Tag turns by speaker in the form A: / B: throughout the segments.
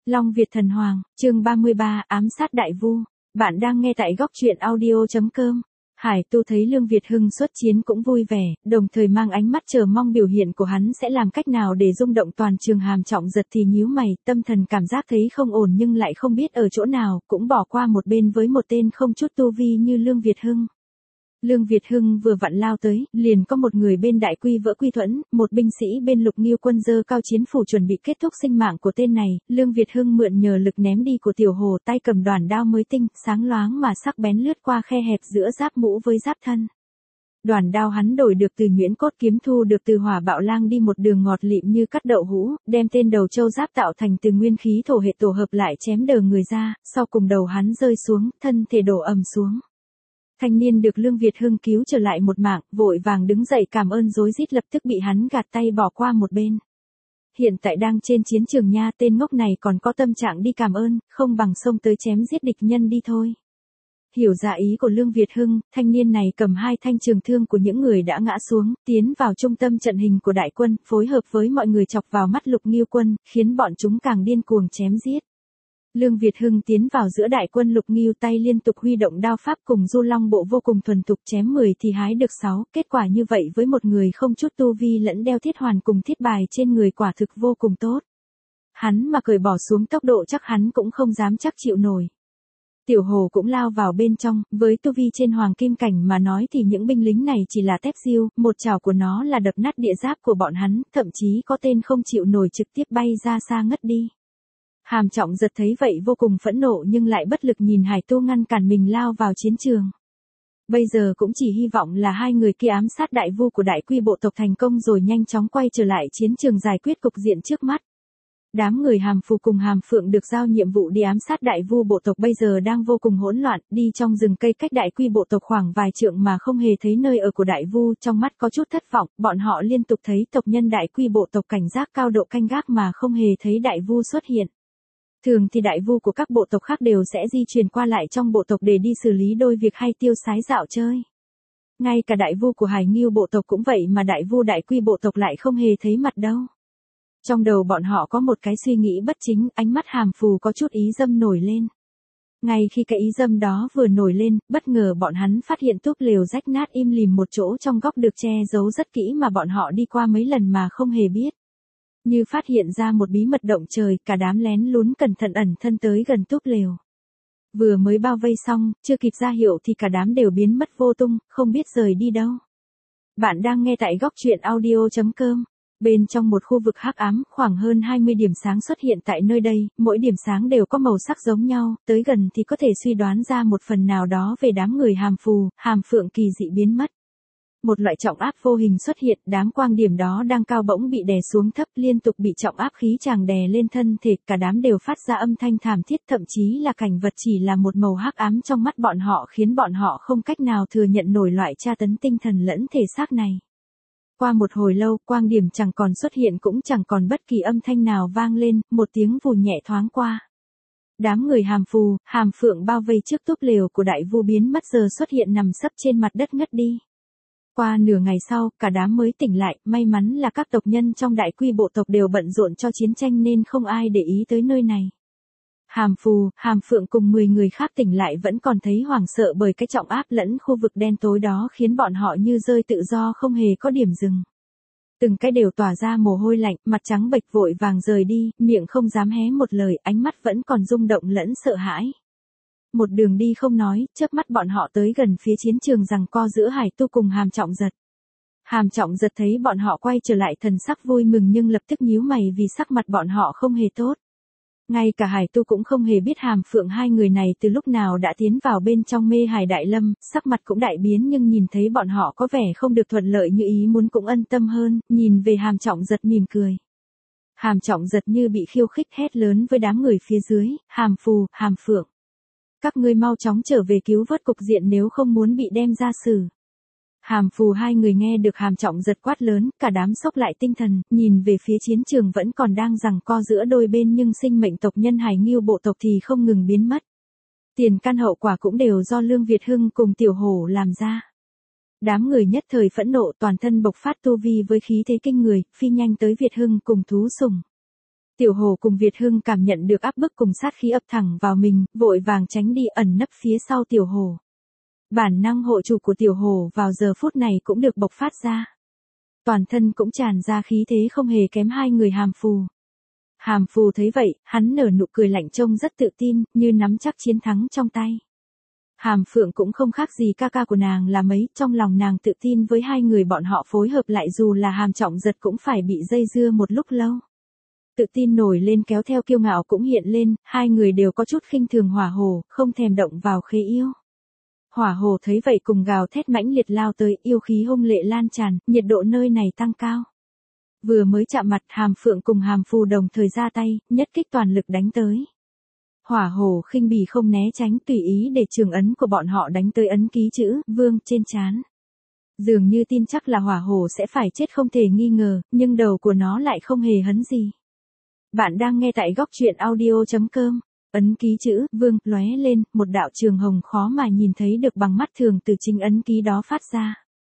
A: Long Việt Thần Hoàng, chương 33, ám sát Đại Vu. Bạn đang nghe tại góc truyện audio.com. Hải Tu thấy Lương Việt Hưng xuất chiến cũng vui vẻ, đồng thời mang ánh mắt chờ mong biểu hiện của hắn sẽ làm cách nào để rung động toàn trường. Hàm Trọng Giật thì nhíu mày, tâm thần cảm giác thấy không ổn nhưng lại không biết ở chỗ nào, cũng bỏ qua một bên với một tên không chút tu vi như Lương Việt Hưng. Lương Việt Hưng vừa vặn lao tới, liền có một người bên Đại Quy Vỡ Quy Thuẫn, một binh sĩ bên Lục Nghiêu quân giơ cao chiến phủ chuẩn bị kết thúc sinh mạng của tên này. Lương Việt Hưng mượn nhờ lực ném đi của Tiểu Hồ, tay cầm đoàn đao mới tinh, sáng loáng mà sắc bén lướt qua khe hẹp giữa giáp mũ với giáp thân. Đoàn đao hắn đổi được từ nhuyễn cốt kiếm, thu được từ Hỏa Bạo Lang đi một đường ngọt lịm như cắt đậu hũ, đem tên đầu châu giáp tạo thành từ nguyên khí thổ hệ tổ hợp lại chém đờ người ra, sau cùng đầu hắn rơi xuống, thân thể đổ ầm xuống. Thanh niên được Lương Việt Hưng cứu trở lại một mạng, vội vàng đứng dậy cảm ơn rối rít, lập tức bị hắn gạt tay bỏ qua một bên. Hiện tại đang trên chiến trường nha, tên ngốc này còn có tâm trạng đi cảm ơn, không bằng xông tới chém giết địch nhân đi thôi. Hiểu ra ý của Lương Việt Hưng, thanh niên này cầm hai thanh trường thương của những người đã ngã xuống, tiến vào trung tâm trận hình của đại quân, phối hợp với mọi người chọc vào mắt Lục Nghiêu quân, khiến bọn chúng càng điên cuồng chém giết. Lương Việt Hưng tiến vào giữa đại quân Lục Nghiêu, tay liên tục huy động đao pháp cùng du long bộ vô cùng thuần thục, chém 10 thì hái được 6, kết quả như vậy với một người không chút tu vi lẫn đeo thiết hoàn cùng thiết bài trên người quả thực vô cùng tốt. Hắn mà cởi bỏ xuống tốc độ chắc hắn cũng không dám chắc chịu nổi. Tiểu Hồ cũng lao vào bên trong, với tu vi trên hoàng kim cảnh mà nói thì những binh lính này chỉ là tép diêu, một chảo của nó là đập nát địa giáp của bọn hắn, thậm chí có tên không chịu nổi trực tiếp bay ra xa ngất đi. Hàm Trọng Giật thấy vậy vô cùng phẫn nộ nhưng lại bất lực nhìn Hải Tu ngăn cản mình lao vào chiến trường. Bây giờ cũng chỉ hy vọng là hai người kia ám sát Đại Vu của Đại Quy bộ tộc thành công rồi nhanh chóng quay trở lại chiến trường giải quyết cục diện trước mắt. Đám người Hàm Phù cùng Hàm Phượng được giao nhiệm vụ đi ám sát Đại Vu bộ tộc bây giờ đang vô cùng hỗn loạn, đi trong rừng cây cách Đại Quy bộ tộc khoảng vài trượng mà không hề thấy nơi ở của Đại Vu, trong mắt có chút thất vọng, bọn họ liên tục thấy tộc nhân Đại Quy bộ tộc cảnh giác cao độ canh gác mà không hề thấy Đại Vu xuất hiện. Thường thì đại vu của các bộ tộc khác đều sẽ di chuyển qua lại trong bộ tộc để đi xử lý đôi việc hay tiêu sái dạo chơi. Ngay cả đại vu của Hải Nghiêu bộ tộc cũng vậy mà đại vu Đại Quy bộ tộc lại không hề thấy mặt đâu. Trong đầu bọn họ có một cái suy nghĩ bất chính, ánh mắt Hàm Phù có chút ý dâm nổi lên. Ngay khi cái ý dâm đó vừa nổi lên, bất ngờ bọn hắn phát hiện túp lều rách nát im lìm một chỗ trong góc được che giấu rất kỹ mà bọn họ đi qua mấy lần mà không hề biết. Như phát hiện ra một bí mật động trời, cả đám lén lún cẩn thận ẩn thân tới gần túp lều. Vừa mới bao vây xong, chưa kịp ra hiệu thì cả đám đều biến mất vô tung, không biết rời đi đâu. Bạn đang nghe tại góc truyện audio.com. Bên trong một khu vực hắc ám, khoảng hơn 20 điểm sáng xuất hiện tại nơi đây, mỗi điểm sáng đều có màu sắc giống nhau, tới gần thì có thể suy đoán ra một phần nào đó về đám người Hàm Phù, Hàm Phượng kỳ dị biến mất. Một loại trọng áp vô hình xuất hiện, đám quang điểm đó đang cao bỗng bị đè xuống thấp, liên tục bị trọng áp khí tràng đè lên thân thể, cả đám đều phát ra âm thanh thảm thiết, thậm chí là cảnh vật chỉ là một màu hắc ám trong mắt bọn họ khiến bọn họ không cách nào thừa nhận nổi loại tra tấn tinh thần lẫn thể xác này. Qua một hồi lâu, quang điểm chẳng còn xuất hiện cũng chẳng còn bất kỳ âm thanh nào vang lên, một tiếng vù nhẹ thoáng qua. Đám người Hàm Phù, Hàm Phượng bao vây trước túp lều của Đại Vu biến mất giờ xuất hiện nằm sấp trên mặt đất ngất đi. Qua nửa ngày sau, cả đám mới tỉnh lại, may mắn là các tộc nhân trong Đại Quy bộ tộc đều bận rộn cho chiến tranh nên không ai để ý tới nơi này. Hàm Phù, Hàm Phượng cùng 10 người khác tỉnh lại vẫn còn thấy hoảng sợ bởi cái trọng áp lẫn khu vực đen tối đó khiến bọn họ như rơi tự do không hề có điểm dừng. Từng cái đều tỏa ra mồ hôi lạnh, mặt trắng bệch vội vàng rời đi, miệng không dám hé một lời, ánh mắt vẫn còn rung động lẫn sợ hãi. Một đường đi không nói, chớp mắt bọn họ tới gần phía chiến trường giằng co giữa Hải Tu cùng Hàm Trọng Giật. Hàm Trọng Giật thấy bọn họ quay trở lại thần sắc vui mừng nhưng lập tức nhíu mày vì sắc mặt bọn họ không hề tốt. Ngay cả Hải Tu cũng không hề biết Hàm Phượng hai người này từ lúc nào đã tiến vào bên trong Mê Hải Đại Lâm, sắc mặt cũng đại biến nhưng nhìn thấy bọn họ có vẻ không được thuận lợi như ý muốn cũng ân tâm hơn, nhìn về Hàm Trọng Giật mỉm cười. Hàm Trọng Giật như bị khiêu khích hét lớn với đám người phía dưới, Hàm Phù, Hàm Phượng. Các ngươi mau chóng trở về cứu vớt cục diện nếu không muốn bị đem ra xử. Hàm Phù hai người nghe được Hàm Trọng Giật quát lớn, cả đám sốc lại tinh thần, nhìn về phía chiến trường vẫn còn đang giằng co giữa đôi bên nhưng sinh mệnh tộc nhân Hải Nghiêu bộ tộc thì không ngừng biến mất. Tiền căn hậu quả cũng đều do Lương Việt Hưng cùng Tiểu Hổ làm ra. Đám người nhất thời phẫn nộ toàn thân bộc phát tu vi với khí thế kinh người, phi nhanh tới Việt Hưng cùng thú sủng. Tiểu Hổ cùng Việt Hưng cảm nhận được áp bức cùng sát khí ập thẳng vào mình, vội vàng tránh đi ẩn nấp phía sau Tiểu Hổ. Bản năng hộ chủ của Tiểu Hổ vào giờ phút này cũng được bộc phát ra. Toàn thân cũng tràn ra khí thế không hề kém hai người Hàm Phù. Hàm Phù thấy vậy, hắn nở nụ cười lạnh trông rất tự tin, như nắm chắc chiến thắng trong tay. Hàm Phượng cũng không khác gì ca ca của nàng là mấy, trong lòng nàng tự tin với hai người bọn họ phối hợp lại dù là Hàm Trọng Giật cũng phải bị dây dưa một lúc lâu. Tự tin nổi lên kéo theo kiêu ngạo cũng hiện lên, hai người đều có chút khinh thường Hỏa Hổ, không thèm động vào Khế Yêu. Hỏa Hổ thấy vậy cùng gào thét mãnh liệt lao tới, yêu khí hung lệ lan tràn, nhiệt độ nơi này tăng cao. Vừa mới chạm mặt, Hàm Phượng cùng Hàm Phù đồng thời ra tay, nhất kích toàn lực đánh tới. Hỏa Hổ khinh bỉ không né tránh, tùy ý để trường ấn của bọn họ đánh tới ấn ký chữ Vương trên trán. Dường như tin chắc là Hỏa Hổ sẽ phải chết không thể nghi ngờ, nhưng đầu của nó lại không hề hấn gì. Bạn đang nghe tại góc truyện audio.com. Ấn ký chữ Vương lóe lên, một đạo trường hồng khó mà nhìn thấy được bằng mắt thường từ chính ấn ký đó phát ra.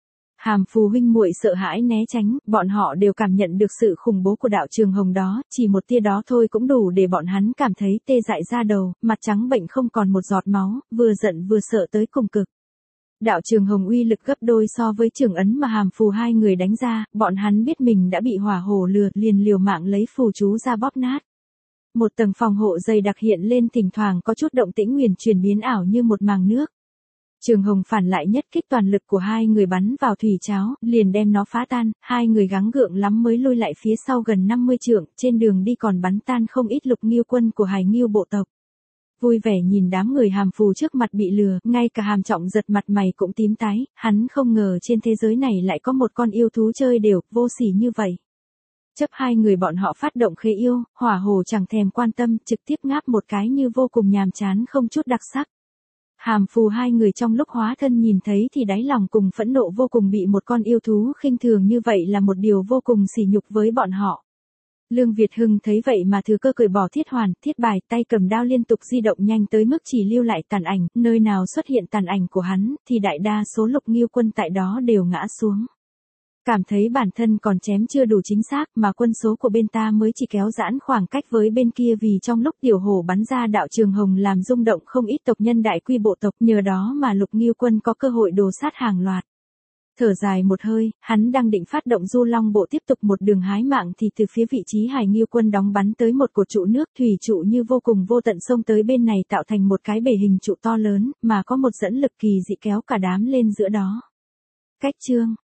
A: Hàm Phù huynh muội sợ hãi né tránh, bọn họ đều cảm nhận được sự khủng bố của đạo trường hồng đó, chỉ một tia đó thôi cũng đủ để bọn hắn cảm thấy tê dại da đầu, mặt trắng bệnh không còn một giọt máu, vừa giận vừa sợ tới cùng cực. Đạo trường hồng uy lực gấp đôi so với trường ấn mà Hàm Phù hai người đánh ra, bọn hắn biết mình đã bị Hỏa Hổ lừa, liền liều mạng lấy phù chú ra bóp nát. Một tầng phòng hộ dày đặc hiện lên, thỉnh thoảng có chút động tĩnh huyền chuyển biến ảo như một màng nước. Trường hồng phản lại nhất kích toàn lực của hai người bắn vào thủy cháo, liền đem nó phá tan, hai người gắng gượng lắm mới lùi lại phía sau gần 50 trượng, trên đường đi còn bắn tan không ít Lục Nghêu quân của Hải Nghêu bộ tộc. Vui vẻ nhìn đám người Hàm Phù trước mặt bị lừa, ngay cả Hàm Trọng Giật mặt mày cũng tím tái, hắn không ngờ trên thế giới này lại có một con yêu thú chơi đều, vô sỉ như vậy. Chấp hai người bọn họ phát động Khế Yêu, Hỏa Hổ chẳng thèm quan tâm, trực tiếp ngáp một cái như vô cùng nhàm chán không chút đặc sắc. Hàm Phù hai người trong lúc hóa thân nhìn thấy thì đáy lòng cùng phẫn nộ vô cùng, bị một con yêu thú khinh thường như vậy là một điều vô cùng sỉ nhục với bọn họ. Lương Việt Hưng thấy vậy mà thừa cơ cởi bỏ thiết hoàn, thiết bài, tay cầm đao liên tục di động nhanh tới mức chỉ lưu lại tàn ảnh, nơi nào xuất hiện tàn ảnh của hắn, thì đại đa số Lục Nghêu quân tại đó đều ngã xuống. Cảm thấy bản thân còn chém chưa đủ chính xác mà quân số của bên ta mới chỉ kéo giãn khoảng cách với bên kia, vì trong lúc Tiểu Hổ bắn ra đạo trường hồng làm rung động không ít tộc nhân đại quy bộ tộc, nhờ đó mà Lục Nghêu quân có cơ hội đồ sát hàng loạt. Thở dài một hơi, hắn đang định phát động Du Long bộ tiếp tục một đường hái mạng thì từ phía vị trí Hải Nghêu quân đóng bắn tới một cột trụ nước thủy trụ như vô cùng vô tận xông tới bên này, tạo thành một cái bể hình trụ to lớn, mà có một dẫn lực kỳ dị kéo cả đám lên giữa đó. Cách chương